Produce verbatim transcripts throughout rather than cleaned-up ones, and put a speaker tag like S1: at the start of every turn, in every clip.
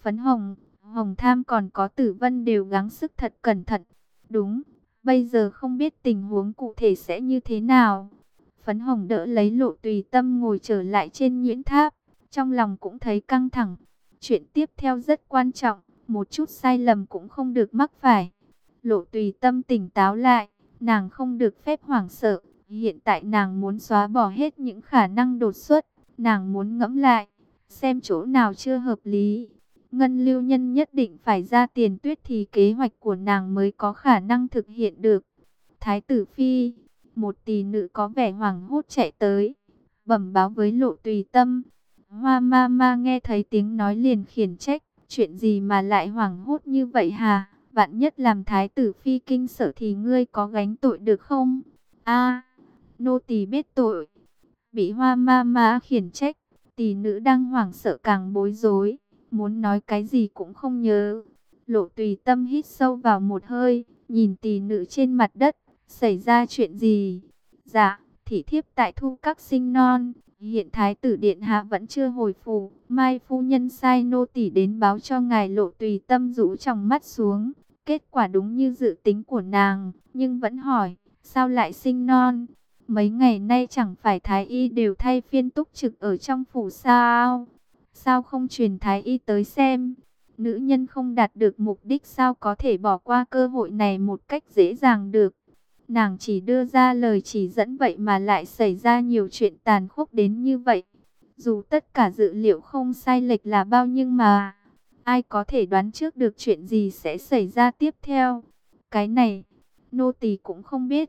S1: Phấn Hồng, Hồng Tham còn có Tử Vân đều gắng sức thật cẩn thận. Đúng, bây giờ không biết tình huống cụ thể sẽ như thế nào. Phấn Hồng đỡ lấy Lộ Tùy Tâm ngồi trở lại trên nhuyễn tháp, trong lòng cũng thấy căng thẳng. Chuyện tiếp theo rất quan trọng, một chút sai lầm cũng không được mắc phải. Lộ Tùy Tâm tỉnh táo lại, nàng không được phép hoảng sợ. Hiện tại nàng muốn xóa bỏ hết những khả năng đột xuất, nàng muốn ngẫm lại, xem chỗ nào chưa hợp lý. Ngân Lưu Nhân nhất định phải ra tiền tuyết thì kế hoạch của nàng mới có khả năng thực hiện được. Thái tử Phi, một tỷ nữ có vẻ hoảng hốt chạy tới, bẩm báo với Lộ Tùy Tâm. Hoa ma ma nghe thấy tiếng nói liền khiển trách, chuyện gì mà lại hoảng hốt như vậy hả? Vạn nhất làm Thái tử Phi kinh sợ thì ngươi có gánh tội được không? A, nô tỳ biết tội. Bị Hoa ma ma khiển trách, tỷ nữ đang hoảng sợ càng bối rối, muốn nói cái gì cũng không nhớ. Lộ Tùy Tâm hít sâu vào một hơi, nhìn tỷ nữ trên mặt đất, xảy ra chuyện gì? Dạ, thị thiếp tại thu các sinh non, hiện thái tử điện hạ vẫn chưa hồi phủ. Mai phu nhân sai nô tỳ đến báo cho ngài. Lộ Tùy Tâm rũ trong mắt xuống, kết quả đúng như dự tính của nàng, nhưng vẫn hỏi, sao lại sinh non? Mấy ngày nay chẳng phải thái y đều thay phiên túc trực ở trong phủ sao? Sao không truyền thái y tới xem? Nữ nhân không đạt được mục đích sao có thể bỏ qua cơ hội này một cách dễ dàng được? Nàng chỉ đưa ra lời chỉ dẫn vậy mà lại xảy ra nhiều chuyện tàn khốc đến như vậy. Dù tất cả dự liệu không sai lệch là bao nhưng mà ai có thể đoán trước được chuyện gì sẽ xảy ra tiếp theo? Cái này, nô tỳ cũng không biết.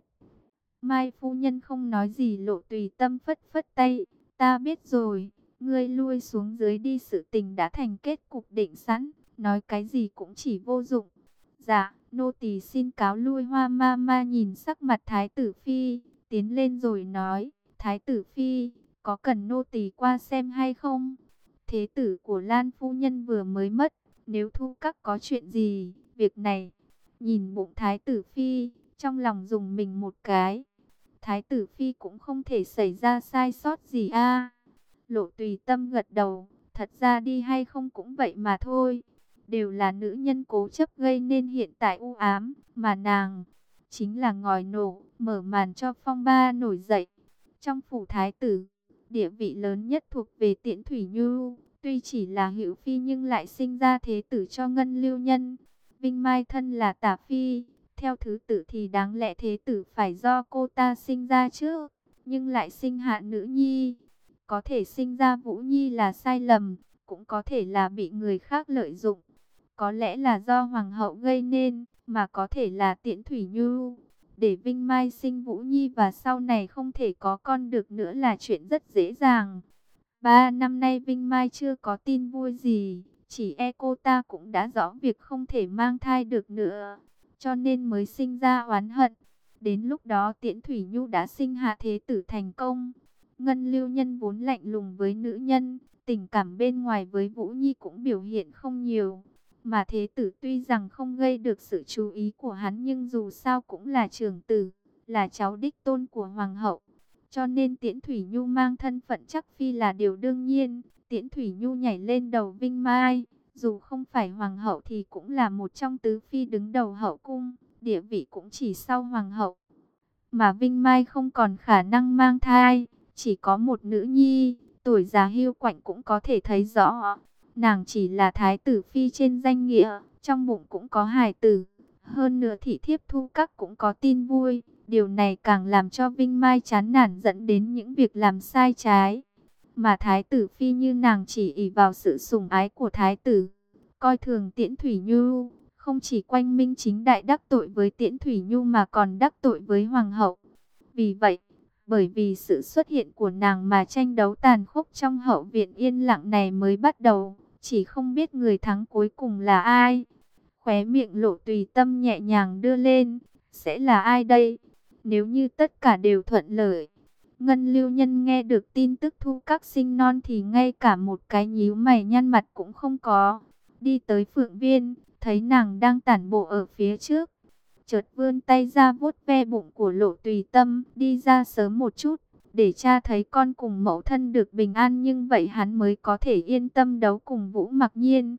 S1: Mai phu nhân không nói gì. Lộ Tùy Tâm phất phất tay. Ta biết rồi, ngươi lui xuống dưới đi, sự tình đã thành kết cục định sẵn, nói cái gì cũng chỉ vô dụng. Dạ, nô tỳ xin cáo lui. Hoa ma ma nhìn sắc mặt Thái tử Phi, tiến lên rồi nói, Thái tử Phi, có cần nô tỳ qua xem hay không? Thế tử của Lan phu nhân vừa mới mất, nếu thu các có chuyện gì, việc này, nhìn bụng Thái tử Phi, trong lòng dùng mình một cái. Thái tử Phi cũng không thể xảy ra sai sót gì a. Lộ Tùy Tâm gật đầu, thật ra đi hay không cũng vậy mà thôi. Đều là nữ nhân cố chấp gây nên hiện tại u ám, mà nàng chính là ngòi nổ, mở màn cho phong ba nổi dậy. Trong phủ thái tử, địa vị lớn nhất thuộc về Tiễn Thủy Nhu, tuy chỉ là hữu phi nhưng lại sinh ra thế tử cho Ngân Lưu Nhân. Vinh Mai thân là tả phi, theo thứ tự thì đáng lẽ thế tử phải do cô ta sinh ra chứ, nhưng lại sinh hạ nữ nhi. Có thể sinh ra Vũ Nhi là sai lầm, cũng có thể là bị người khác lợi dụng. Có lẽ là do hoàng hậu gây nên, mà có thể là Tiễn Thủy Nhu. Để Vinh Mai sinh Vũ Nhi và sau này không thể có con được nữa là chuyện rất dễ dàng. Ba năm nay Vinh Mai chưa có tin vui gì, chỉ e cô ta cũng đã rõ việc không thể mang thai được nữa, cho nên mới sinh ra oán hận. Đến lúc đó Tiễn Thủy Nhu đã sinh hạ thế tử thành công. Ngân Lưu Nhân vốn lạnh lùng với nữ nhân, tình cảm bên ngoài với Vũ Nhi cũng biểu hiện không nhiều. Mà thế tử tuy rằng không gây được sự chú ý của hắn nhưng dù sao cũng là trưởng tử, là cháu đích tôn của hoàng hậu. Cho nên Tiễn Thủy Nhu mang thân phận chắc phi là điều đương nhiên. Tiễn Thủy Nhu nhảy lên đầu Vinh Mai, dù không phải hoàng hậu thì cũng là một trong tứ phi đứng đầu hậu cung, địa vị cũng chỉ sau hoàng hậu. Mà Vinh Mai không còn khả năng mang thai, chỉ có một nữ nhi, tuổi già hưu quạnh cũng có thể thấy rõ. Nàng chỉ là thái tử phi trên danh nghĩa, trong bụng cũng có hài tử. Hơn nữa thị thiếp thu các cũng có tin vui. Điều này càng làm cho Vinh Mai chán nản, dẫn đến những việc làm sai trái. Mà thái tử phi như nàng chỉ ỷ vào sự sủng ái của thái tử, coi thường Tiễn Thủy Nhu, không chỉ quanh minh chính đại đắc tội với Tiễn Thủy Nhu mà còn đắc tội với hoàng hậu. Vì vậy, bởi vì sự xuất hiện của nàng mà tranh đấu tàn khốc trong hậu viện yên lặng này mới bắt đầu, chỉ không biết người thắng cuối cùng là ai. Khóe miệng Lộ Tùy Tâm nhẹ nhàng đưa lên, sẽ là ai đây? Nếu như tất cả đều thuận lợi. Ngân Lưu Nhân nghe được tin tức thu các sinh non thì ngay cả một cái nhíu mày nhăn mặt cũng không có. Đi tới Phượng Viên, thấy nàng đang tản bộ ở phía trước, chợt vươn tay ra vuốt ve bụng của Lộ Tùy Tâm, đi ra sớm một chút, để cha thấy con cùng mẫu thân được bình an, nhưng vậy hắn mới có thể yên tâm đấu cùng Vũ Mặc Nhiên.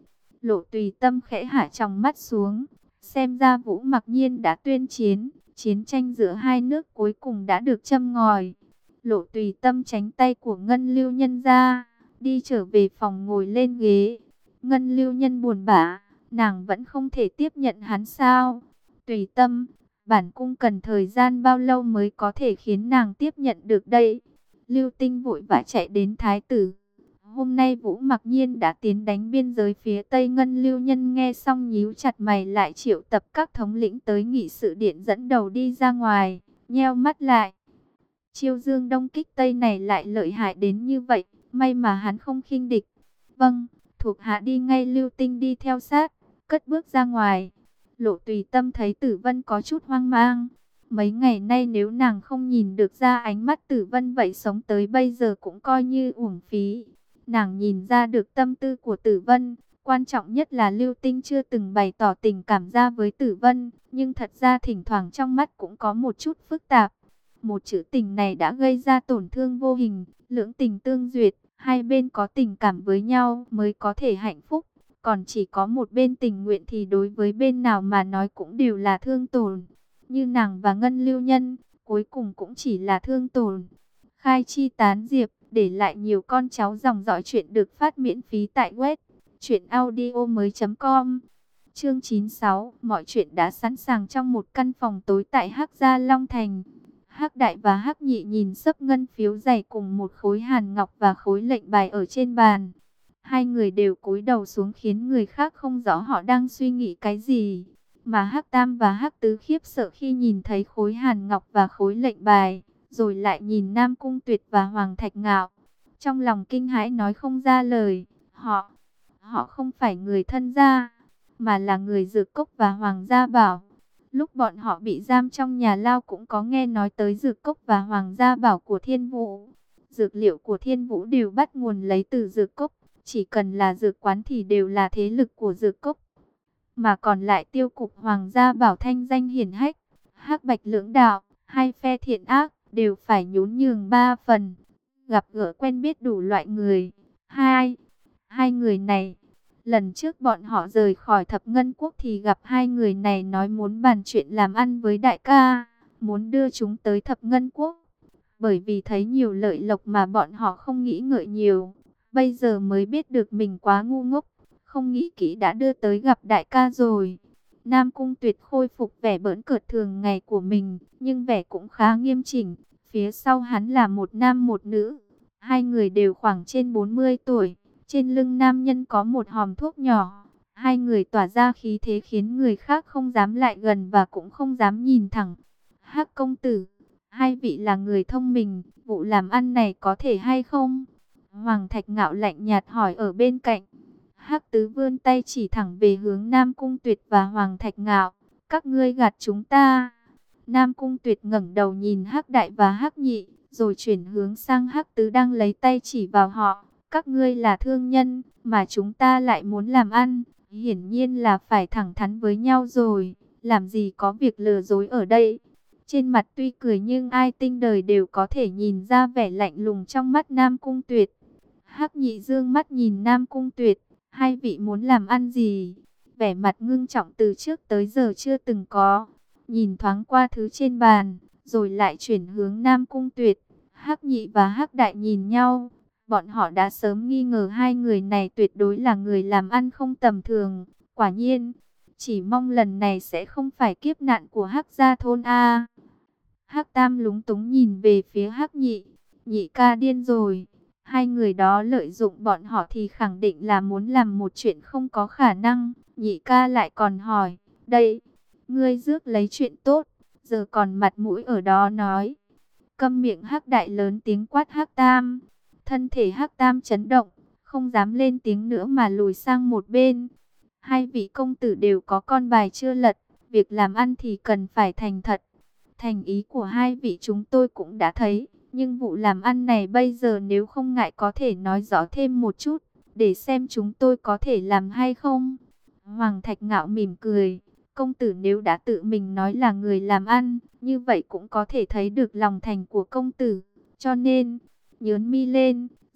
S1: Lộ Tùy Tâm khẽ hạ tròng mắt xuống, xem ra Vũ Mặc Nhiên đã tuyên chiến, chiến tranh giữa hai nước cuối cùng đã được châm ngòi. Lộ Tùy Tâm tránh tay của Ngân Lưu Nhân ra, đi trở về phòng ngồi lên ghế. Ngân Lưu Nhân buồn bã, nàng vẫn không thể tiếp nhận hắn sao? Tùy Tâm, bản cung cần thời gian bao lâu mới có thể khiến nàng tiếp nhận được đây? Lưu Tinh vội vã chạy đến thái tử. Hôm nay Vũ Mặc Nhiên đã tiến đánh biên giới phía Tây. Ngân Lưu Nhân nghe xong nhíu chặt mày lại triệu tập các thống lĩnh tới nghị sự điện dẫn đầu đi ra ngoài, nheo mắt lại. Chiêu Dương Đông kích Tây này lại lợi hại đến như vậy, may mà hắn không khinh địch. Vâng, thuộc hạ đi ngay. Lưu Tinh đi theo sát, cất bước ra ngoài. Lộ Tùy Tâm thấy Tử Vân có chút hoang mang. Mấy ngày nay nếu nàng không nhìn được ra ánh mắt Tử Vân vậy sống tới bây giờ cũng coi như uổng phí. Nàng nhìn ra được tâm tư của Tử Vân, quan trọng nhất là Lưu Tinh chưa từng bày tỏ tình cảm ra với Tử Vân, nhưng thật ra thỉnh thoảng trong mắt cũng có một chút phức tạp. Một chữ tình này đã gây ra tổn thương vô hình, lưỡng tình tương duyệt, hai bên có tình cảm với nhau mới có thể hạnh phúc, còn chỉ có một bên tình nguyện thì đối với bên nào mà nói cũng đều là thương tổn. Như nàng và Ngân Lưu Nhân, cuối cùng cũng chỉ là thương tổn. Khai chi tán diệp, để lại nhiều con cháu dòng dõi. Chuyện được phát miễn phí tại web truyện audio mới chấm com. Chương chín mươi sáu, mọi chuyện đã sẵn sàng trong một căn phòng tối tại Hắc Gia Long Thành. Hắc Đại và Hắc Nhị nhìn xấp ngân phiếu dày cùng một khối hàn ngọc và khối lệnh bài ở trên bàn. Hai người đều cúi đầu xuống khiến người khác không rõ họ đang suy nghĩ cái gì. Mà Hắc Tam và Hắc Tứ khiếp sợ khi nhìn thấy khối hàn ngọc và khối lệnh bài, rồi lại nhìn Nam Cung Tuyệt và Hoàng Thạch Ngạo. Trong lòng kinh hãi nói không ra lời. Họ, họ không phải người thân gia, mà là người Dược Cốc và Hoàng Gia Bảo. Lúc bọn họ bị giam trong nhà lao cũng có nghe nói tới Dược Cốc và Hoàng Gia Bảo của Thiên Vũ. Dược liệu của Thiên Vũ đều bắt nguồn lấy từ Dược Cốc, chỉ cần là dược quán thì đều là thế lực của Dược Cốc. Mà còn lại Tiêu Cục Hoàng Gia Bảo thanh danh hiển hách, hắc bạch lưỡng đạo, hai phe thiện ác đều phải nhún nhường ba phần. Gặp gỡ quen biết đủ loại người. Hai, hai người này, lần trước bọn họ rời khỏi Thập Ngân Quốc thì gặp hai người này nói muốn bàn chuyện làm ăn với đại ca, muốn đưa chúng tới Thập Ngân Quốc. Bởi vì thấy nhiều lợi lộc mà bọn họ không nghĩ ngợi nhiều, bây giờ mới biết được mình quá ngu ngốc, không nghĩ kỹ đã đưa tới gặp đại ca rồi. Nam Cung Tuyệt khôi phục vẻ bỡn cợt thường ngày của mình, nhưng vẻ cũng khá nghiêm chỉnh. Phía sau hắn là một nam một nữ, hai người đều khoảng trên bốn mươi tuổi. Trên lưng nam nhân có một hòm thuốc nhỏ. Hai người tỏa ra khí thế khiến người khác không dám lại gần và cũng không dám nhìn thẳng. Hắc công tử, hai vị là người thông minh, vụ làm ăn này có thể hay không? Hoàng Thạch Ngạo lạnh nhạt hỏi ở bên cạnh. Hắc Tứ vươn tay chỉ thẳng về hướng Nam Cung Tuyệt và Hoàng Thạch Ngạo. Các ngươi gạt chúng ta. Nam Cung Tuyệt ngẩng đầu nhìn Hắc Đại và Hắc Nhị, rồi chuyển hướng sang Hắc Tứ đang lấy tay chỉ vào họ. Các ngươi là thương nhân, mà chúng ta lại muốn làm ăn, hiển nhiên là phải thẳng thắn với nhau rồi, làm gì có việc lừa dối ở đây. Trên mặt tuy cười nhưng ai tinh đời đều có thể nhìn ra vẻ lạnh lùng trong mắt Nam Cung Tuyệt. Hắc Nhị dương mắt nhìn Nam Cung Tuyệt, hai vị muốn làm ăn gì? Vẻ mặt ngưng trọng từ trước tới giờ chưa từng có. Nhìn thoáng qua thứ trên bàn, rồi lại chuyển hướng Nam Cung Tuyệt. Hắc Nhị và Hắc Đại nhìn nhau. Bọn họ đã sớm nghi ngờ hai người này tuyệt đối là người làm ăn không tầm thường. Quả nhiên, chỉ mong lần này sẽ không phải kiếp nạn của Hắc gia thôn A. Hắc Tam lúng túng nhìn về phía Hắc Nhị. Nhị ca điên rồi. Hai người đó lợi dụng bọn họ thì khẳng định là muốn làm một chuyện không có khả năng. Nhị ca lại còn hỏi, đây, ngươi rước lấy chuyện tốt, giờ còn mặt mũi ở đó nói. Câm miệng. Hắc Đại lớn tiếng quát Hắc Tam. Thân thể Hắc Tam chấn động, không dám lên tiếng nữa mà lùi sang một bên. Hai vị công tử đều có con bài chưa lật, việc làm ăn thì cần phải thành thật. Thành ý của hai vị chúng tôi cũng đã thấy, nhưng vụ làm ăn này bây giờ nếu không ngại có thể nói rõ thêm một chút, để xem chúng tôi có thể làm hay không. Hoàng Thạch Ngạo mỉm cười, công tử nếu đã tự mình nói là người làm ăn, như vậy cũng có thể thấy được lòng thành của công tử, cho nên nhớn mi lên,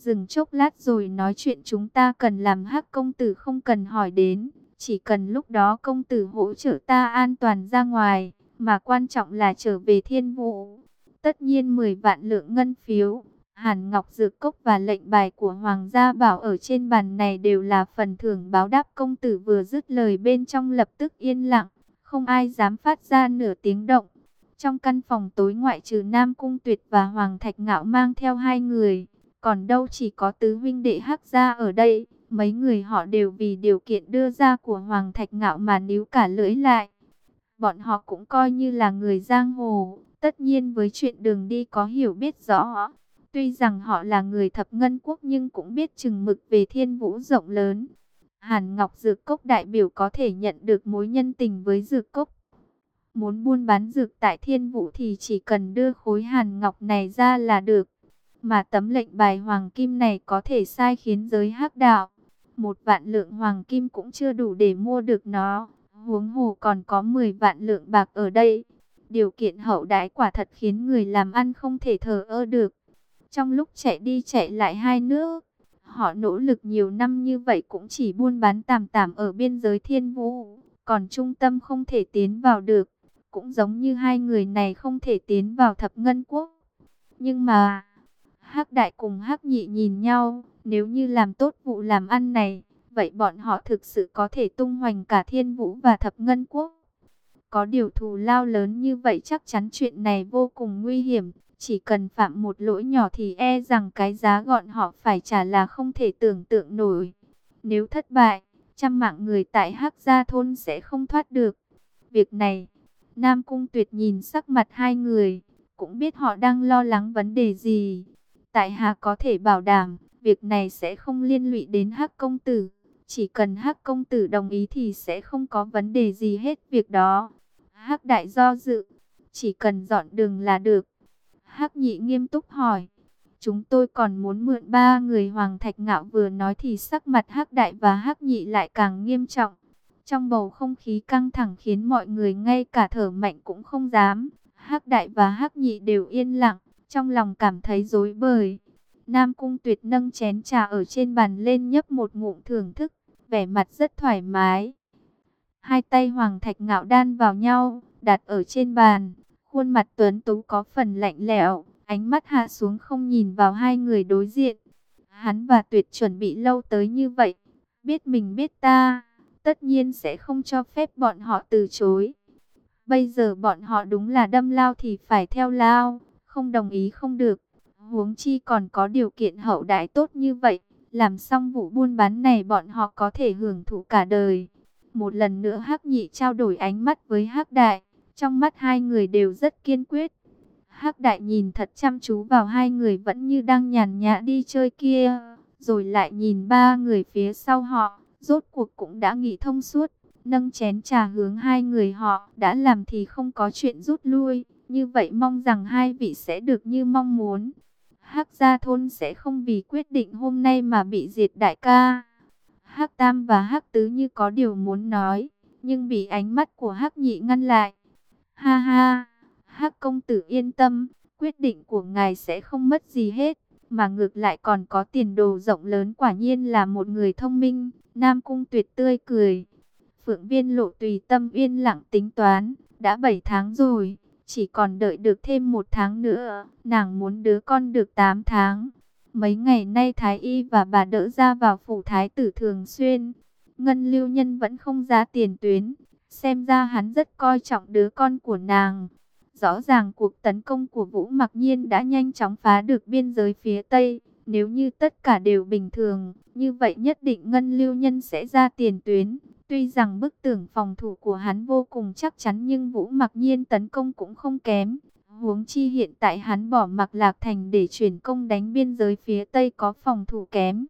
S1: Dừng chốc lát rồi nói chuyện, chúng ta cần làm Hắc công tử không cần hỏi đến. Chỉ cần lúc đó công tử hỗ trợ ta an toàn ra ngoài, mà quan trọng là trở về Thiên Vũ. Tất nhiên mười vạn lượng ngân phiếu, Hàn Ngọc Dược Cốc và lệnh bài của Hoàng gia Bảo ở trên bàn này đều là phần thưởng báo đáp. Công tử vừa dứt lời bên trong lập tức yên lặng, không ai dám phát ra nửa tiếng động. Trong căn phòng tối ngoại trừ Nam Cung Tuyệt và Hoàng Thạch Ngạo mang theo hai người, còn đâu chỉ có tứ huynh đệ Hắc gia ở đây. Mấy người họ đều vì điều kiện đưa ra của Hoàng Thạch Ngạo mà níu cả lưỡi lại. Bọn họ cũng coi như là người giang hồ, tất nhiên với chuyện đường đi có hiểu biết rõ. Tuy rằng họ là người thập ngân quốc nhưng cũng biết chừng mực về Thiên Vũ rộng lớn. Hàn Ngọc Dược Cốc đại biểu có thể nhận được mối nhân tình với Dược Cốc. Muốn buôn bán dược tại Thiên Vũ thì chỉ cần đưa khối Hàn Ngọc này ra là được. Mà tấm lệnh bài hoàng kim này có thể sai khiến giới hắc đạo. Một vạn lượng hoàng kim cũng chưa đủ để mua được nó. Huống hồ còn có mười vạn lượng bạc ở đây. Điều kiện hậu đãi quả thật khiến người làm ăn không thể thờ ơ được. Trong lúc chạy đi chạy lại hai nước, họ nỗ lực nhiều năm như vậy cũng chỉ buôn bán tạm tạm ở biên giới Thiên Vũ. Còn trung tâm không thể tiến vào được. Cũng giống như hai người này không thể tiến vào thập ngân quốc. Nhưng mà Hắc đại cùng Hắc nhị nhìn nhau, nếu như làm tốt vụ làm ăn này, vậy bọn họ thực sự có thể tung hoành cả Thiên Vũ và thập ngân quốc. Có điều thù lao lớn như vậy chắc chắn chuyện này vô cùng nguy hiểm. Chỉ cần phạm một lỗi nhỏ thì e rằng cái giá gọn họ phải trả là không thể tưởng tượng nổi. Nếu thất bại, trăm mạng người tại Hắc gia thôn sẽ không thoát được. Việc này, Nam Cung Tuyệt nhìn sắc mặt hai người, cũng biết họ đang lo lắng vấn đề gì. Tại hạ có thể bảo đảm, việc này sẽ không liên lụy đến Hắc công tử. Chỉ cần Hắc công tử đồng ý thì sẽ không có vấn đề gì hết việc đó. Hắc đại do dự, chỉ cần dọn đường là được. Hắc nhị nghiêm túc hỏi, chúng tôi còn muốn mượn ba người. Hoàng Thạch Ngạo vừa nói thì sắc mặt Hắc đại và Hắc nhị lại càng nghiêm trọng. Trong bầu không khí căng thẳng khiến mọi người ngay cả thở mạnh cũng không dám. Hắc đại và Hắc nhị đều yên lặng, trong lòng cảm thấy rối bời. Nam Cung Tuyệt nâng chén trà ở trên bàn lên nhấp một ngụm thưởng thức, vẻ mặt rất thoải mái. Hai tay Hoàng Thạch Ngạo đan vào nhau, đặt ở trên bàn. Khuôn mặt tuấn tú có phần lạnh lẽo, ánh mắt hạ xuống không nhìn vào hai người đối diện. Hắn và Tuyệt chuẩn bị lâu tới như vậy, biết mình biết ta, tất nhiên sẽ không cho phép bọn họ từ chối. Bây giờ bọn họ đúng là đâm lao thì phải theo lao, không đồng ý không được. Huống chi còn có điều kiện hậu đãi tốt như vậy, làm xong vụ buôn bán này bọn họ có thể hưởng thụ cả đời. Một lần nữa Hắc nhị trao đổi ánh mắt với Hắc đại, trong mắt hai người đều rất kiên quyết. Hắc đại nhìn thật chăm chú vào hai người vẫn như đang nhàn nhã đi chơi kia, rồi lại nhìn ba người phía sau họ, rốt cuộc cũng đã nghĩ thông suốt. Nâng chén trà hướng hai người họ, đã làm thì không có chuyện rút lui, như vậy mong rằng hai vị sẽ được như mong muốn. Hắc gia thôn sẽ không vì quyết định hôm nay mà bị diệt đại ca. Hắc tam và Hắc tứ như có điều muốn nói, nhưng bị ánh mắt của Hắc nhị ngăn lại. Ha ha, Hắc công tử yên tâm, quyết định của ngài sẽ không mất gì hết, mà ngược lại còn có tiền đồ rộng lớn, quả nhiên là một người thông minh. Nam Cung Tuyệt tươi cười. Phượng Viên Lộ tùy tâm yên lặng tính toán, đã bảy tháng rồi, chỉ còn đợi được thêm một tháng nữa, nàng muốn đứa con được tám tháng. Mấy ngày nay Thái Y và bà đỡ ra vào phủ thái tử thường xuyên, Ngân Lưu Nhân vẫn không ra tiền tuyến, xem ra hắn rất coi trọng đứa con của nàng. Rõ ràng cuộc tấn công của Vũ Mặc Nhiên đã nhanh chóng phá được biên giới phía Tây, nếu như tất cả đều bình thường, như vậy nhất định Ngân Lưu Nhân sẽ ra tiền tuyến. Tuy rằng bức tường phòng thủ của hắn vô cùng chắc chắn nhưng Vũ Mặc Nhiên tấn công cũng không kém. Huống chi hiện tại hắn bỏ Mặc Lạc Thành để chuyển công đánh biên giới phía Tây có phòng thủ kém.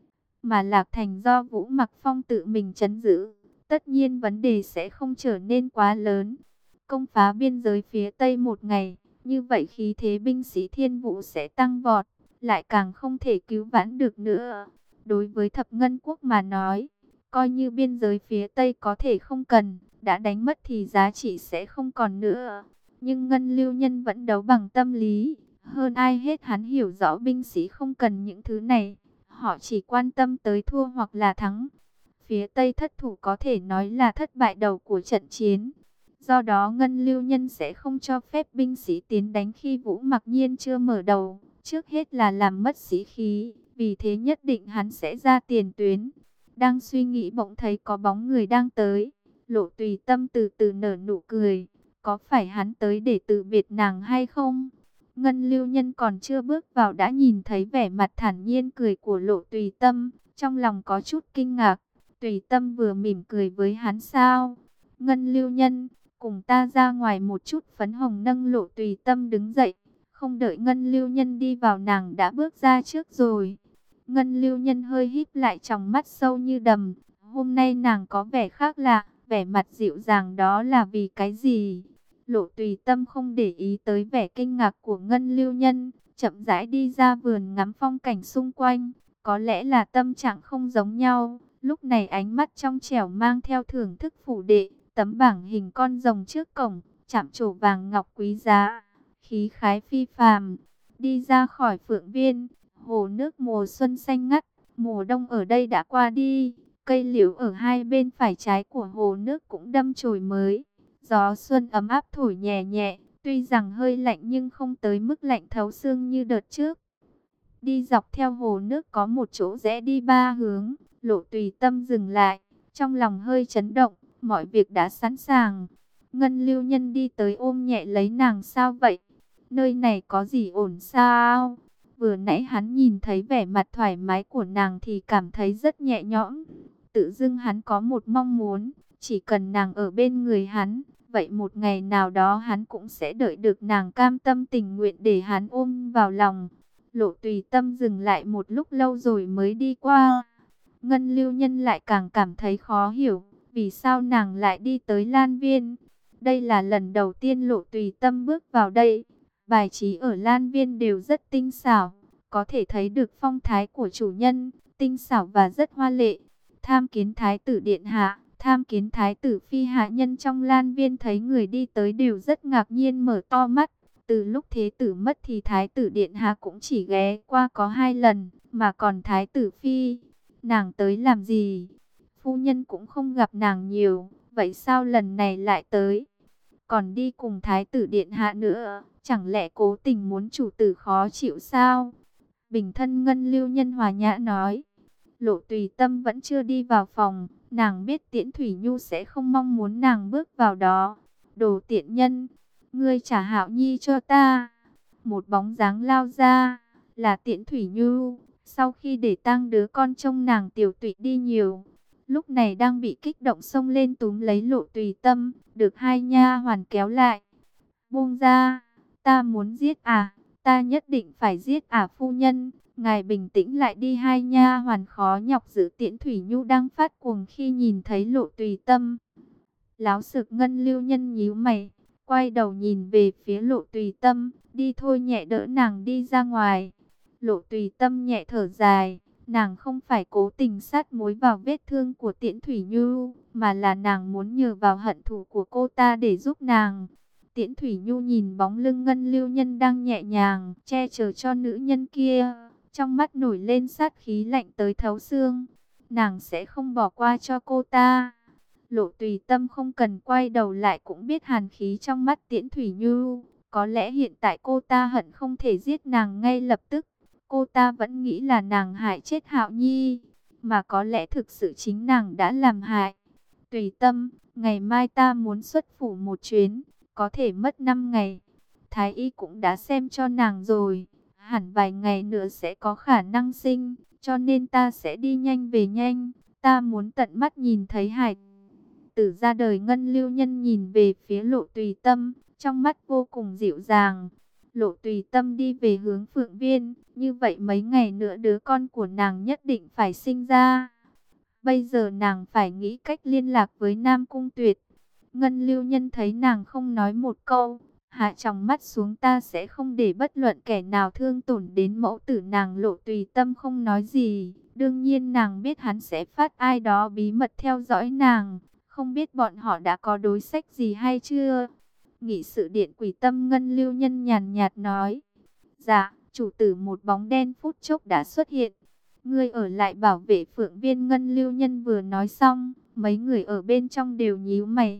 S1: Mà Lạc Thành do Vũ Mặc Phong tự mình trấn giữ, tất nhiên vấn đề sẽ không trở nên quá lớn. Công phá biên giới phía Tây một ngày, như vậy khí thế binh sĩ Thiên Vũ sẽ tăng vọt, lại càng không thể cứu vãn được nữa. Đối với thập ngân quốc mà nói, coi như biên giới phía Tây có thể không cần, đã đánh mất thì giá trị sẽ không còn nữa. Nhưng Ngân Lưu Nhân vẫn đấu bằng tâm lý, Hơn ai hết hắn hiểu rõ binh sĩ không cần những thứ này, họ chỉ quan tâm tới thua hoặc là thắng. Phía Tây thất thủ có thể nói là thất bại đầu của trận chiến. Do đó Ngân Lưu Nhân sẽ không cho phép binh sĩ tiến đánh khi Vũ Mặc Nhiên chưa mở đầu. Trước hết là làm mất sĩ khí, vì thế nhất định hắn sẽ ra tiền tuyến. Đang suy nghĩ bỗng thấy có bóng người đang tới. Lộ Tùy Tâm từ từ nở nụ cười. Có phải hắn tới để từ biệt nàng hay không? Ngân Lưu Nhân còn chưa bước vào đã nhìn thấy vẻ mặt thản nhiên cười của Lộ Tùy Tâm. Trong lòng có chút kinh ngạc. Tùy Tâm vừa mỉm cười với hắn sao? Ngân Lưu Nhân, cùng ta ra ngoài một chút. Phấn Hồng nâng Lộ Tùy Tâm đứng dậy. Không đợi Ngân Lưu Nhân đi vào nàng đã bước ra trước rồi. Ngân Lưu Nhân hơi híp lại tròng mắt sâu như đầm. Hôm nay nàng có vẻ khác lạ, vẻ mặt dịu dàng đó là vì cái gì? Lộ Tùy Tâm không để ý tới vẻ kinh ngạc của Ngân Lưu Nhân, chậm rãi đi ra vườn ngắm phong cảnh xung quanh. Có lẽ là tâm trạng không giống nhau, lúc này ánh mắt trong trẻo mang theo thưởng thức phủ đệ, tấm bảng hình con rồng trước cổng, chạm trổ vàng ngọc quý giá, khí khái phi phàm. Đi ra khỏi phượng viên, hồ nước mùa xuân xanh ngắt, mùa đông ở đây đã qua đi, cây liễu ở hai bên phải trái của hồ nước cũng đâm chồi mới. Gió xuân ấm áp thổi nhẹ nhẹ, tuy rằng hơi lạnh nhưng không tới mức lạnh thấu xương như đợt trước. Đi dọc theo hồ nước có một chỗ rẽ đi ba hướng, Lộ Tùy Tâm dừng lại, trong lòng hơi chấn động, mọi việc đã sẵn sàng. Ngân Lưu Nhân đi tới ôm nhẹ lấy nàng. Sao vậy? Nơi này có gì ổn sao? Vừa nãy hắn nhìn thấy vẻ mặt thoải mái của nàng thì cảm thấy rất nhẹ nhõm. Tự dưng hắn có một mong muốn, chỉ cần nàng ở bên người hắn, vậy một ngày nào đó hắn cũng sẽ đợi được nàng cam tâm tình nguyện để hắn ôm vào lòng. Lộ Tùy Tâm dừng lại một lúc lâu rồi mới đi qua. Ngân Lưu Nhân lại càng cảm thấy khó hiểu, vì sao nàng lại đi tới Lan Viên. Đây là lần đầu tiên Lộ Tùy Tâm bước vào đây. Bài trí ở Lan Viên đều rất tinh xảo, có thể thấy được phong thái của chủ nhân, tinh xảo và rất hoa lệ. Tham kiến Thái tử Điện Hạ, tham kiến Thái tử Phi hạ nhân trong Lan Viên thấy người đi tới đều rất ngạc nhiên mở to mắt. Từ lúc Thế tử mất thì Thái tử Điện Hạ cũng chỉ ghé qua có hai lần, mà còn Thái tử Phi, nàng tới làm gì? Phu nhân cũng không gặp nàng nhiều, vậy sao lần này lại tới? Còn đi cùng Thái tử Điện Hạ nữa, chẳng lẽ cố tình muốn chủ tử khó chịu sao? Bình thân Ngân Lưu Nhân hòa nhã nói. Lộ Tùy Tâm vẫn chưa đi vào phòng, nàng biết Tiễn Thủy Nhu sẽ không mong muốn nàng bước vào đó. Đồ tiện nhân, ngươi trả Hạo Nhi cho ta. Một bóng dáng lao ra, là Tiễn Thủy Nhu. Sau khi để tang đứa con trông nàng tiểu tụy đi nhiều, lúc này đang bị kích động xông lên túm lấy Lộ Tùy Tâm, được hai nha hoàn kéo lại. Buông ra, ta muốn giết à, ta nhất định phải giết à phu nhân. Ngài bình tĩnh lại đi. Hai nha hoàn khó nhọc giữ Tiễn Thủy Nhu đang phát cuồng khi nhìn thấy Lộ Tùy Tâm. Láo xược Ngân Lưu Nhân nhíu mày, quay đầu nhìn về phía Lộ Tùy Tâm, đi thôi, nhẹ đỡ nàng đi ra ngoài. Lộ Tùy Tâm nhẹ thở dài, nàng không phải cố tình sát muối vào vết thương của Tiễn Thủy Nhu, mà là nàng muốn nhờ vào hận thù của cô ta để giúp nàng. Tiễn Thủy Nhu nhìn bóng lưng Ngân Lưu Nhân đang nhẹ nhàng che chở cho nữ nhân kia, trong mắt nổi lên sát khí lạnh tới thấu xương. Nàng sẽ không bỏ qua cho cô ta. Lộ Tùy Tâm không cần quay đầu lại cũng biết hàn khí trong mắt Tiễn Thủy Nhu. Có lẽ hiện tại cô ta hận không thể giết nàng ngay lập tức. Cô ta vẫn nghĩ là nàng hại chết Hạo Nhi, mà có lẽ thực sự chính nàng đã làm hại. Tùy Tâm, ngày mai ta muốn xuất phủ một chuyến, có thể mất năm ngày. Thái y cũng đã xem cho nàng rồi, hẳn vài ngày nữa sẽ có khả năng sinh, cho nên ta sẽ đi nhanh về nhanh. Ta muốn tận mắt nhìn thấy hải tử ra đời. Ngân Lưu Nhân nhìn về phía Lộ Tùy Tâm, trong mắt vô cùng dịu dàng. Lộ Tùy Tâm đi về hướng Phượng Viên, như vậy mấy ngày nữa đứa con của nàng nhất định phải sinh ra. Bây giờ nàng phải nghĩ cách liên lạc với Nam Cung Tuyệt. Ngân Lưu Nhân thấy nàng không nói một câu, hạ tròng mắt xuống. Ta sẽ không để bất luận kẻ nào thương tổn đến mẫu tử nàng. Lộ Tùy Tâm không nói gì, đương nhiên nàng biết hắn sẽ phát ai đó bí mật theo dõi nàng. Không biết bọn họ đã có đối sách gì hay chưa? Nghị sự điện Quỷ Tâm, Ngân Lưu Nhân nhàn nhạt nói. Dạ, chủ tử. Một bóng đen phút chốc đã xuất hiện. Ngươi ở lại bảo vệ Phượng Viên. Ngân Lưu Nhân vừa nói xong, mấy người ở bên trong đều nhíu mày.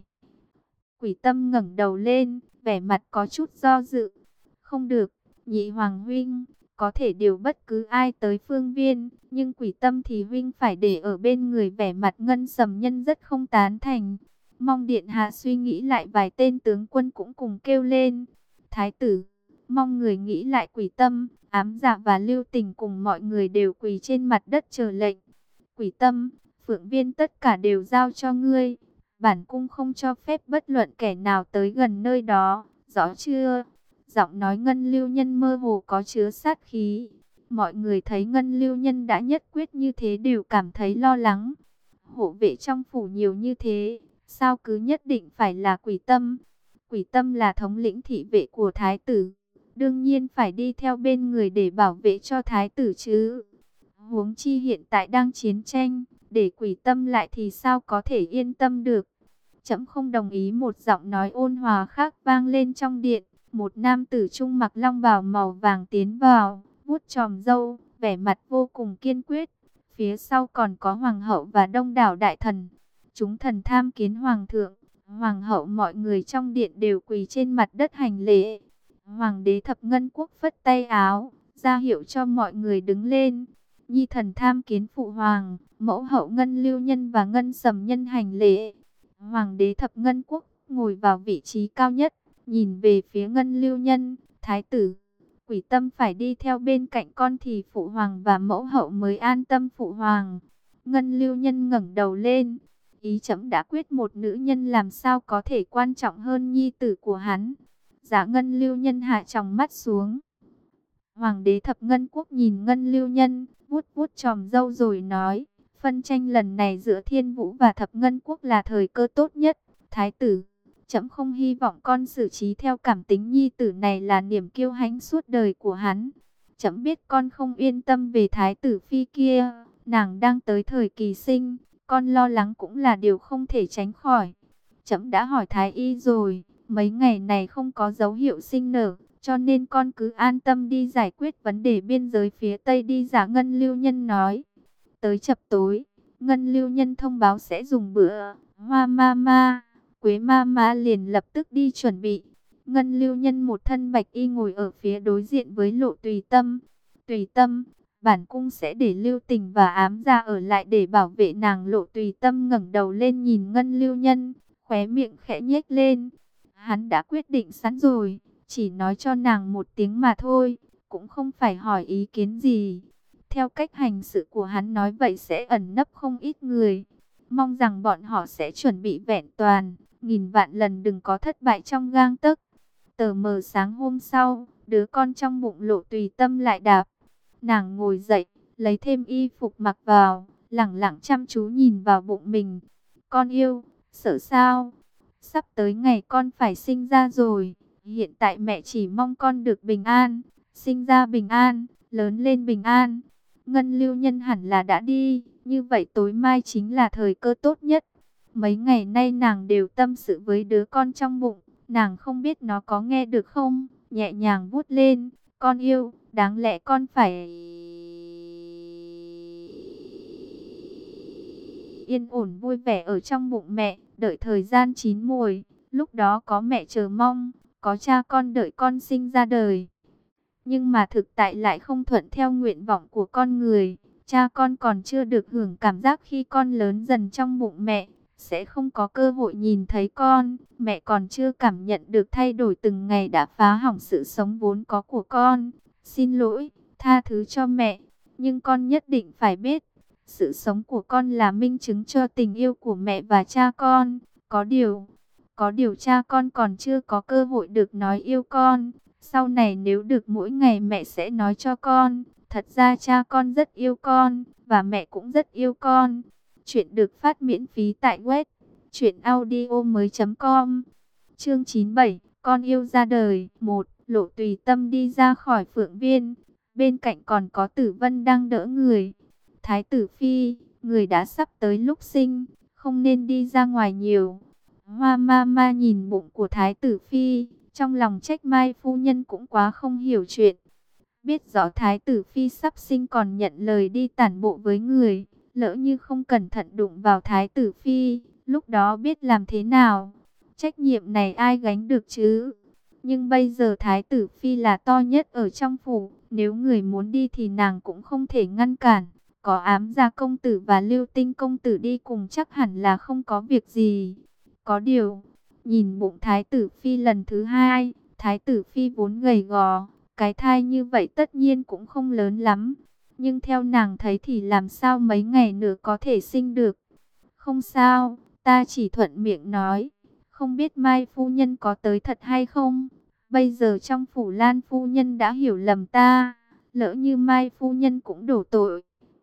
S1: Quỷ Tâm ngẩng đầu lên, vẻ mặt có chút do dự. Không được, Nhị Hoàng huynh, có thể điều bất cứ ai tới Phương Viên, nhưng Quỷ Tâm thì huynh phải để ở bên người. Vẻ mặt Ngân Sầm Nhân rất không tán thành. Mong điện hạ suy nghĩ lại. Vài tên tướng quân cũng cùng kêu lên. Thái tử, mong người nghĩ lại. Quỷ Tâm, Ám Dạ và Lưu Tình cùng mọi người đều quỳ trên mặt đất chờ lệnh. Quỷ Tâm, Phượng Viên tất cả đều giao cho ngươi. Bản cung không cho phép bất luận kẻ nào tới gần nơi đó, rõ chưa? Giọng nói Ngân Lưu Nhân mơ hồ có chứa sát khí. Mọi người thấy Ngân Lưu Nhân đã nhất quyết như thế đều cảm thấy lo lắng. Hộ vệ trong phủ nhiều như thế, sao cứ nhất định phải là Quỷ Tâm? Quỷ Tâm là thống lĩnh thị vệ của thái tử, đương nhiên phải đi theo bên người để bảo vệ cho thái tử chứ. Huống chi hiện tại đang chiến tranh, để Quỷ Tâm lại thì sao có thể yên tâm được. Trẫm không đồng ý. Một giọng nói ôn hòa khác vang lên trong điện. Một nam tử trung mặc long bào màu vàng tiến vào, vuốt chòm râu, vẻ mặt vô cùng kiên quyết. Phía sau còn có hoàng hậu và đông đảo đại thần. Chúng thần tham kiến hoàng thượng. Hoàng hậu, mọi người trong điện đều quỳ trên mặt đất hành lễ. Hoàng đế Thập Ngân Quốc phất tay áo, ra hiệu cho mọi người đứng lên. Nhi thần tham kiến phụ hoàng. Mẫu hậu Ngân Lưu Nhân và Ngân Sầm Nhân hành lễ. Hoàng đế Thập Ngân Quốc ngồi vào vị trí cao nhất, nhìn về phía Ngân Lưu Nhân. Thái tử, Quỷ Tâm phải đi theo bên cạnh con thì phụ hoàng và mẫu hậu mới an tâm. Phụ hoàng. Ngân Lưu Nhân ngẩng đầu lên. Ý trẫm đã quyết, một nữ nhân làm sao có thể quan trọng hơn nhi tử của hắn. Dạ. Ngân Lưu Nhân hạ tròng mắt xuống. Hoàng đế Thập Ngân Quốc nhìn Ngân Lưu Nhân, vuốt vuốt chòm râu rồi nói. Phân tranh lần này giữa Thiên Vũ và Thập Ngân Quốc là thời cơ tốt nhất. Thái tử, trẫm không hy vọng con xử trí theo cảm tính. Nhi tử này là niềm kiêu hãnh suốt đời của hắn. Trẫm biết con không yên tâm về thái tử phi kia. Nàng đang tới thời kỳ sinh, con lo lắng cũng là điều không thể tránh khỏi. Trẫm đã hỏi thái y rồi, mấy ngày này không có dấu hiệu sinh nở, cho nên con cứ an tâm đi giải quyết vấn đề biên giới phía Tây đi. Giả. Ngân Lưu Nhân nói. Tới chập tối, Ngân Lưu Nhân thông báo sẽ dùng bữa. Hoa ma ma, Quế ma ma liền lập tức đi chuẩn bị. Ngân Lưu Nhân một thân bạch y ngồi ở phía đối diện với Lộ Tùy Tâm. Tùy Tâm, bản cung sẽ để Lưu Tình và Ám Gia ở lại để bảo vệ nàng. Lộ Tùy Tâm ngẩng đầu lên nhìn Ngân Lưu Nhân, khóe miệng khẽ nhếch lên. Hắn đã quyết định sẵn rồi, chỉ nói cho nàng một tiếng mà thôi, cũng không phải hỏi ý kiến gì. Theo cách hành sự của hắn nói vậy sẽ ẩn nấp không ít người. Mong rằng bọn họ sẽ chuẩn bị vẹn toàn, nghìn vạn lần đừng có thất bại trong gang tấc. Tờ mờ sáng hôm sau, đứa con trong bụng Lộ Tùy Tâm lại đạp. Nàng ngồi dậy, lấy thêm y phục mặc vào, lẳng lặng chăm chú nhìn vào bụng mình. Con yêu, sợ sao? Sắp tới ngày con phải sinh ra rồi. Hiện tại mẹ chỉ mong con được bình an, sinh ra bình an, lớn lên bình an. Ngân Lưu Nhân hẳn là đã đi, như vậy tối mai chính là thời cơ tốt nhất. Mấy ngày nay nàng đều tâm sự với đứa con trong bụng, nàng không biết nó có nghe được không, nhẹ nhàng vuốt lên. Con yêu, đáng lẽ con phải yên ổn vui vẻ ở trong bụng mẹ, đợi thời gian chín muồi, lúc đó có mẹ chờ mong, có cha con đợi con sinh ra đời. Nhưng mà thực tại lại không thuận theo nguyện vọng của con người. Cha con còn chưa được hưởng cảm giác khi con lớn dần trong bụng mẹ, sẽ không có cơ hội nhìn thấy con. Mẹ còn chưa cảm nhận được thay đổi từng ngày đã phá hỏng sự sống vốn có của con. Xin lỗi, tha thứ cho mẹ. Nhưng con nhất định phải biết, sự sống của con là minh chứng cho tình yêu của mẹ và cha con. Có điều, có điều cha con còn chưa có cơ hội được nói yêu con. Sau này nếu được mỗi ngày mẹ sẽ nói cho con. Thật ra cha con rất yêu con, và mẹ cũng rất yêu con. Chuyện được phát miễn phí tại web truyện audio mới chấm com. Chương chín mươi bảy, con yêu ra đời. Một, Lộ Tùy Tâm đi ra khỏi Phượng Viên. Bên cạnh còn có Tử Vân đang đỡ người. Thái tử phi, người đã sắp tới lúc sinh, không nên đi ra ngoài nhiều. Hoa ma ma nhìn bụng của Thái tử phi, trong lòng trách Mai phu nhân cũng quá không hiểu chuyện. Biết rõ Thái tử Phi sắp sinh còn nhận lời đi tản bộ với người, lỡ như không cẩn thận đụng vào Thái tử Phi, lúc đó biết làm thế nào? Trách nhiệm này ai gánh được chứ? Nhưng bây giờ Thái tử Phi là to nhất ở trong phủ, nếu người muốn đi thì nàng cũng không thể ngăn cản. Có Ám Gia công tử và Lưu Tinh công tử đi cùng chắc hẳn là không có việc gì. Có điều, nhìn bụng Thái tử Phi lần thứ hai, Thái tử Phi vốn gầy gò, cái thai như vậy tất nhiên cũng không lớn lắm. Nhưng theo nàng thấy thì làm sao mấy ngày nữa có thể sinh được. Không sao, ta chỉ thuận miệng nói. Không biết Mai phu nhân có tới thật hay không? Bây giờ trong phủ Lan phu nhân đã hiểu lầm ta. Lỡ như Mai phu nhân cũng đổ tội.